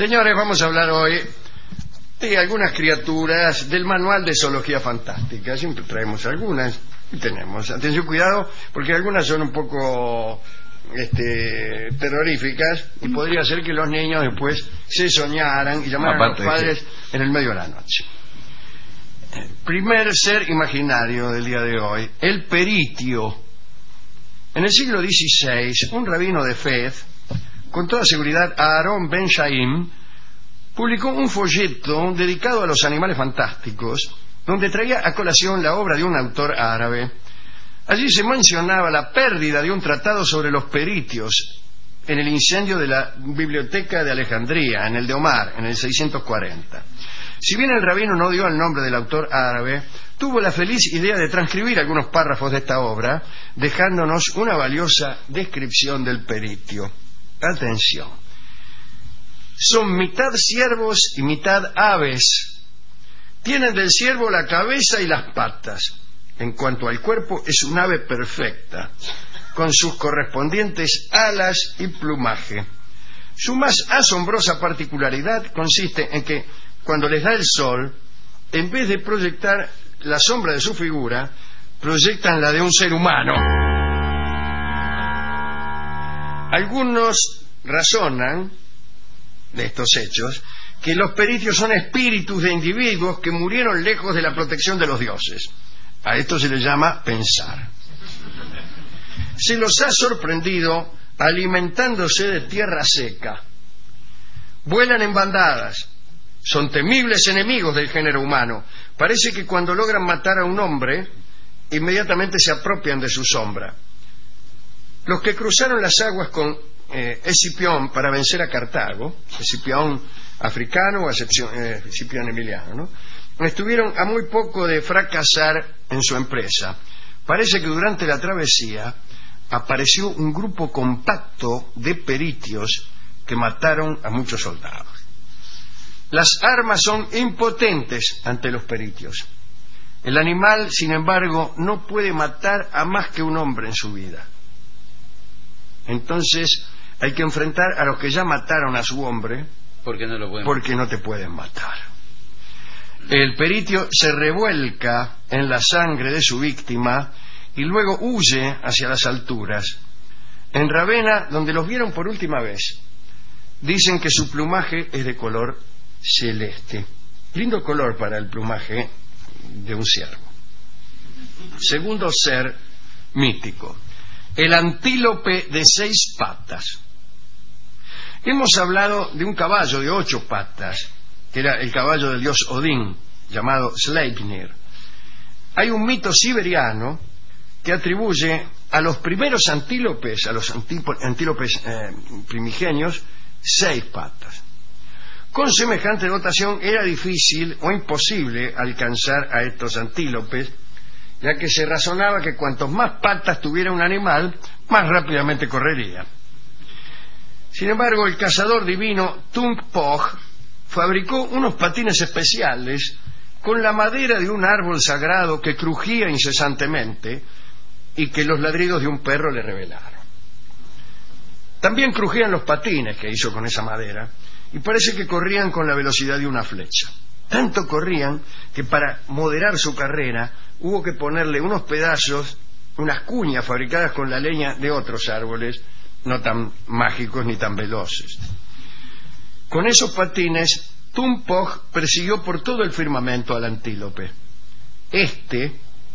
Señores, vamos a hablar hoy de algunas criaturas del manual de zoología fantástica. Siempre traemos algunas y tenemos. Atención, cuidado, porque algunas son un poco terroríficas y podría ser que los niños después se soñaran y llamaran a los padres en el medio de la noche. Primer ser imaginario del día de hoy, el peritio. En el siglo XVI, un rabino de Fez, con toda seguridad Aharon Ben Shaim, publicó un folleto dedicado a los animales fantásticos, donde traía a colación la obra de un autor árabe. Allí se mencionaba la pérdida de un tratado sobre los peritios en el incendio de la biblioteca de Alejandría, en el de Omar, en el 640. Si bien el rabino no dio el nombre del autor árabe, tuvo la feliz idea de transcribir algunos párrafos de esta obra, dejándonos una valiosa descripción del peritio. Atención. Son mitad ciervos y mitad aves. Tienen del ciervo la cabeza y las patas. En cuanto al cuerpo, es un ave perfecta, con sus correspondientes alas y plumaje. Su más asombrosa particularidad consiste en que, cuando les da el sol, en vez de proyectar la sombra de su figura, proyectan la de un ser humano. Algunos razonan de estos hechos que los peritios son espíritus de individuos que murieron lejos de la protección de los dioses. A esto se le llama pensar. Se los ha sorprendido alimentándose de tierra seca. Vuelan en bandadas. Son temibles enemigos del género humano. Parece que cuando logran matar a un hombre, inmediatamente se apropian de su sombra. Los que cruzaron las aguas con Escipión para vencer a Cartago, Escipión africano o Escipión emiliano, ¿no?, estuvieron a muy poco de fracasar en su empresa. Parece que durante la travesía apareció un grupo compacto de peritios que mataron a muchos soldados. Las armas son impotentes ante los peritios. El animal, sin embargo, no puede matar a más que un hombre en su vida. Entonces hay que enfrentar a los que ya mataron a su hombre porque no te pueden matar. El peritio se revuelca en la sangre de su víctima y luego huye hacia las alturas. En Ravenna, donde los vieron por última vez, dicen que su plumaje es de color celeste. Lindo color para el plumaje de un ciervo. Segundo ser mítico, el antílope de 6 patas. Hemos hablado de un caballo de 8 patas, que era el caballo del dios Odín, llamado Sleipnir. Hay un mito siberiano que atribuye a los primeros antílopes, a los antílopes primigenios, 6 patas. Con semejante dotación era difícil o imposible alcanzar a estos antílopes, ya que se razonaba que cuantos más patas tuviera un animal, más rápidamente correría. Sin embargo, el cazador divino Tungpog fabricó unos patines especiales con la madera de un árbol sagrado que crujía incesantemente y que los ladridos de un perro le revelaron. También crujían los patines que hizo con esa madera y parece que corrían con la velocidad de una flecha. Tanto corrían que para moderar su carrera hubo que ponerle unos pedazos, unas cuñas fabricadas con la leña de otros árboles, no tan mágicos ni tan veloces. Con esos patines, Tungpog persiguió por todo el firmamento al antílope. El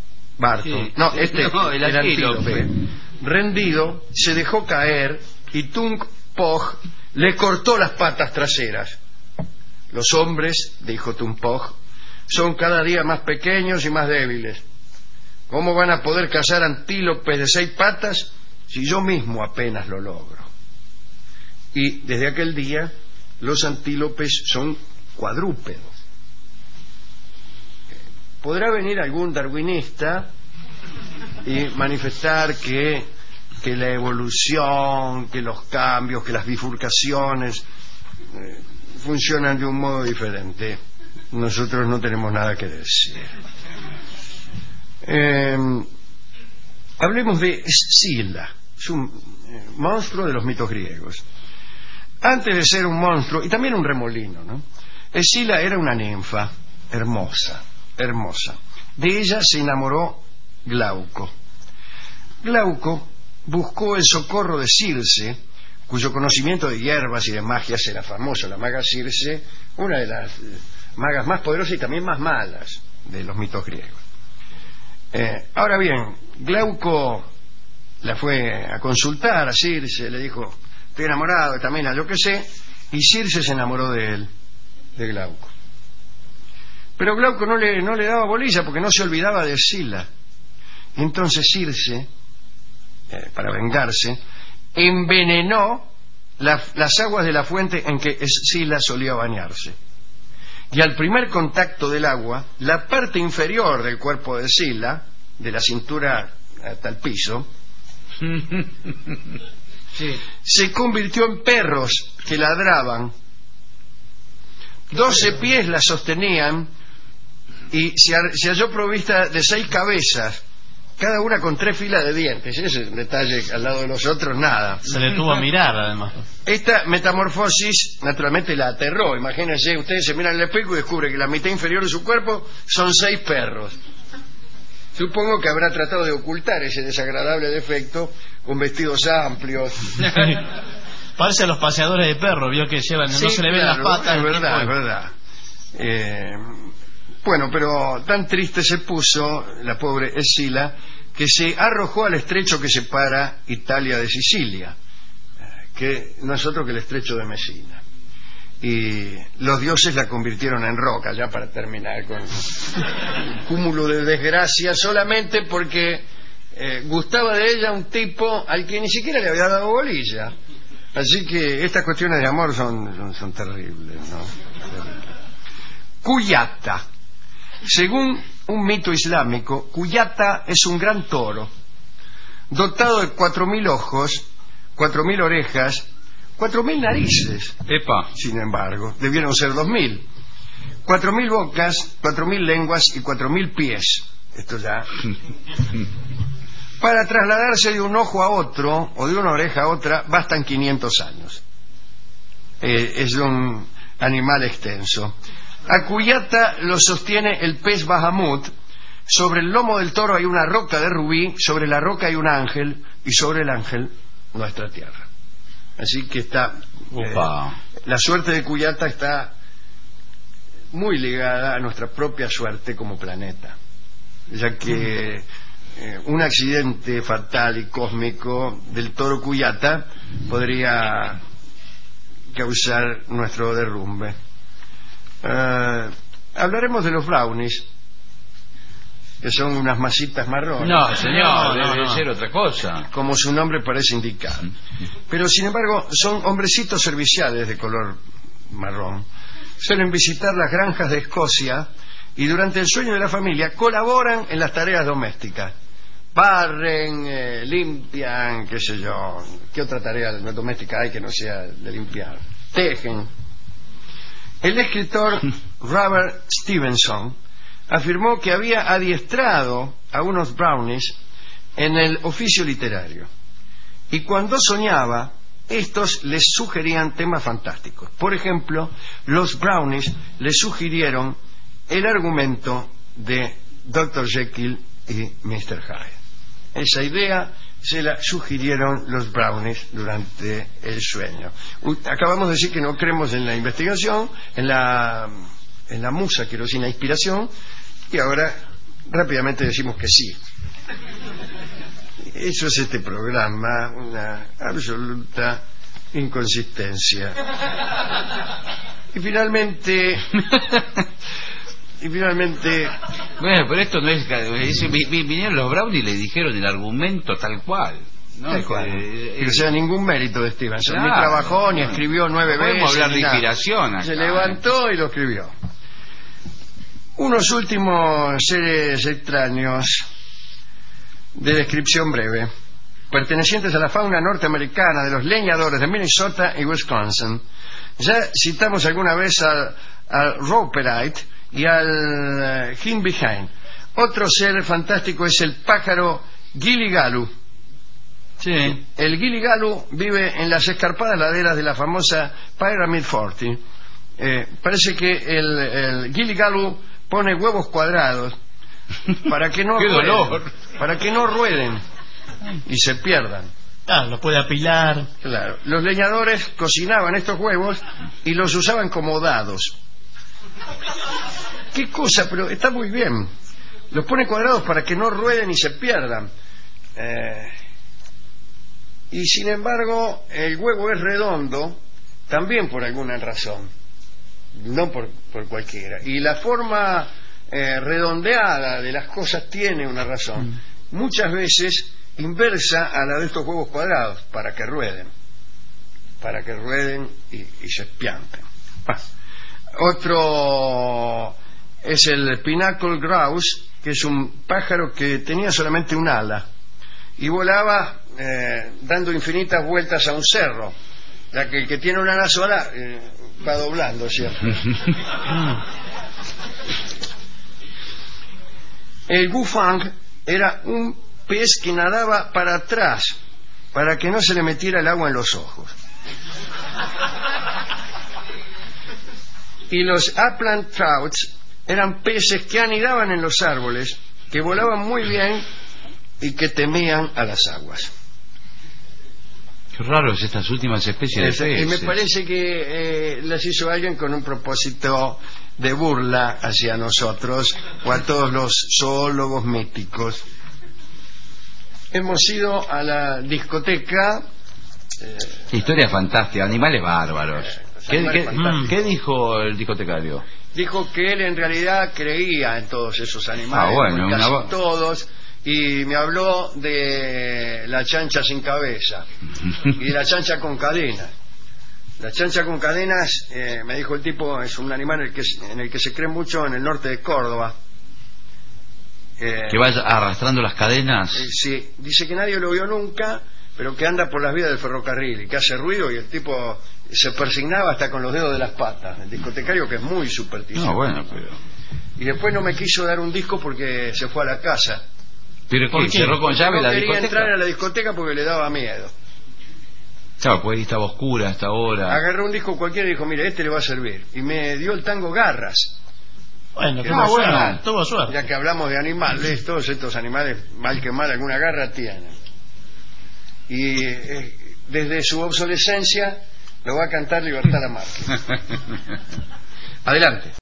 antílope, rendido, se dejó caer y Tungpog le cortó las patas traseras. Los hombres, dijo Tungpog, son cada día más pequeños y más débiles. ¿Cómo van a poder cazar antílopes de 6 patas si yo mismo apenas lo logro? Y desde aquel día los antílopes son cuadrúpedos. Podrá venir algún darwinista y manifestar que la evolución, que los cambios, que las bifurcaciones funcionan de un modo diferente. Nosotros no tenemos nada que decir. Hablemos de Scylla, es un monstruo de los mitos griegos. Antes de ser un monstruo y también un remolino, ¿no? Escila era una ninfa hermosa, hermosa. De ella se enamoró Glauco. Glauco buscó el socorro de Circe, cuyo conocimiento de hierbas y de magias era famoso. La maga Circe, una de las magas más poderosas y también más malas de los mitos griegos. Ahora bien, Glauco la fue a consultar a Circe, le dijo: estoy enamorado de esta mina, yo qué sé, y Circe se enamoró de él, de Glauco. Pero Glauco no le daba bolilla porque no se olvidaba de Escila. Entonces Circe, para vengarse, envenenó las aguas de la fuente en que Escila solía bañarse. Y al primer contacto del agua, la parte inferior del cuerpo de Escila, de la cintura hasta el piso, sí, se convirtió en perros que ladraban. 12 pies la sostenían y se halló provista de 6 cabezas, cada una con 3 filas de dientes. Ese es un detalle, al lado de los otros nada. Se le tuvo a mirar, además. Esta metamorfosis naturalmente la aterró. Imagínense, ustedes se miran al espejo y descubren que la mitad inferior de su cuerpo son 6 perros. Supongo que habrá tratado de ocultar ese desagradable defecto con vestidos amplios. Parece a los paseadores de perros, vio que llevan, sí, no se le ven las patas. Es verdad, es verdad. Bueno, pero tan triste se puso la pobre Escila que se arrojó al estrecho que separa Italia de Sicilia, que no es otro que el estrecho de Messina. Y los dioses la convirtieron en roca, ya para terminar con un cúmulo de desgracia, solamente porque gustaba de ella un tipo al que ni siquiera le había dado bolilla. Así que estas cuestiones de amor son terribles, ¿no? Cuyata. Según un mito islámico, Cuyata es un gran toro, dotado de 4.000 ojos, 4.000 orejas, 4.000 narices. Epa. Sin embargo, debieron ser 2.000. 4.000 bocas, 4.000 lenguas y 4.000 pies. Esto ya. Para trasladarse de un ojo a otro o de una oreja a otra bastan 500 años. Es un animal extenso. A Cuyata lo sostiene el pez Bahamut. Sobre el lomo del toro hay una roca de rubí, sobre la roca hay un ángel y sobre el ángel nuestra tierra. Así que está la suerte de Cuyata está muy ligada a nuestra propia suerte como planeta, ya que un accidente fatal y cósmico del toro Cuyata podría causar nuestro derrumbe. Hablaremos de los brownies, que son unas masitas marrones. No, señor, debe ser otra cosa, como su nombre parece indicar. Pero sin embargo son hombrecitos serviciales de color marrón. Suelen visitar las granjas de Escocia y durante el sueño de la familia colaboran en las tareas domésticas. Barren, limpian, qué sé yo, qué otra tarea doméstica hay que no sea de limpiar. Tejen. El escritor Robert Stevenson afirmó que había adiestrado a unos brownies en el oficio literario y cuando soñaba estos les sugerían temas fantásticos. Por ejemplo, los brownies le sugirieron el argumento de Dr. Jekyll y Mr. Hyde. Esa idea se la sugirieron los brownies durante el sueño. Acabamos de decir que no creemos en la investigación, en la musa, quiero decir, en la inspiración, y ahora rápidamente decimos que sí. Eso es este programa, una absoluta inconsistencia. Y finalmente... Bueno, pero esto no es... Vinieron los Brownies y le dijeron el argumento tal cual, ¿no? Tal cual. O sea, ningún mérito de Stevenson. Claro, ni trabajó, ni escribió 9 veces. Podemos hablar de inspiración acá. Se levantó y lo escribió. Unos últimos seres extraños de descripción breve, pertenecientes a la fauna norteamericana de los leñadores de Minnesota y Wisconsin. Ya citamos alguna vez al Roperite y al Hindbehind. Otro ser fantástico es el pájaro Gilligalu. Sí. El Gilligaloo vive en las escarpadas laderas de la famosa Pyramid 40. Parece que el Gilligaloo pone huevos cuadrados para que no ¡Qué rueden, dolor! para que no rueden y se pierdan. Ah, los puede apilar. Claro. Los leñadores cocinaban estos huevos y los usaban como dados. ¿Qué cosa? Pero está muy bien. Los pone cuadrados para que no rueden y se pierdan. Y sin embargo, el huevo es redondo también por alguna razón. No por cualquiera. Y la forma redondeada de las cosas tiene una razón. Muchas veces inversa a la de estos huevos cuadrados, para que rueden y se espianten. Otro es el Pinnacle Grouse, que es un pájaro que tenía solamente un ala y volaba dando infinitas vueltas a un cerro, ya que el que tiene una ala sola va doblando siempre. El Gufang era un pez que nadaba para atrás para que no se le metiera el agua en los ojos. Y los Upland Trouts eran peces que anidaban en los árboles, que volaban muy bien y que temían a las aguas. Qué raro es estas últimas especies de peces. Y me parece que las hizo alguien con un propósito de burla hacia nosotros o a todos los zoólogos míticos. Hemos ido a la discoteca. Historia fantástica, animales bárbaros. ¿Qué dijo el discotecario? Dijo que él en realidad creía en todos esos animales, casi todos, y me habló de la chancha sin cabeza y de la chancha con cadenas. La chancha con cadenas, me dijo el tipo, es un animal en el que se cree mucho en el norte de Córdoba. ¿Que vaya arrastrando las cadenas? Sí, dice que nadie lo vio nunca, pero que anda por las vías del ferrocarril y que hace ruido, y el tipo se persignaba hasta con los dedos de las patas. El discotecario, que es muy supersticioso. No, bueno, pero... Y después no me quiso dar un disco porque se fue a la casa. ¿Pero qué? ¿Cerró con llave la discoteca? No quería entrar a la discoteca porque le daba miedo. Claro, pues ahí estaba oscura hasta ahora. Agarró un disco cualquiera y dijo, mire, este le va a servir. Y me dio el tango Garras. Bueno, tuvo suerte. Ya que hablamos de animales, todos estos animales, mal que mal, alguna garra tienen. Y desde su obsolescencia lo va a cantar Libertad Lamarque. Adelante.